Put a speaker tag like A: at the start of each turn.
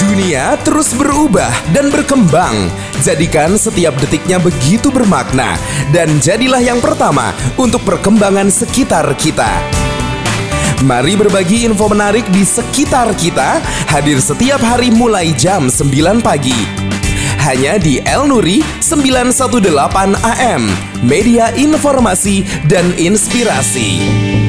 A: Dunia terus berubah dan berkembang. Jadikan setiap detiknya begitu bermakna dan jadilah yang pertama untuk perkembangan sekitar kita. Mari berbagi info menarik di sekitar kita, hadir setiap hari mulai jam 9 pagi. Hanya di El Nuri 918 AM, media informasi dan inspirasi.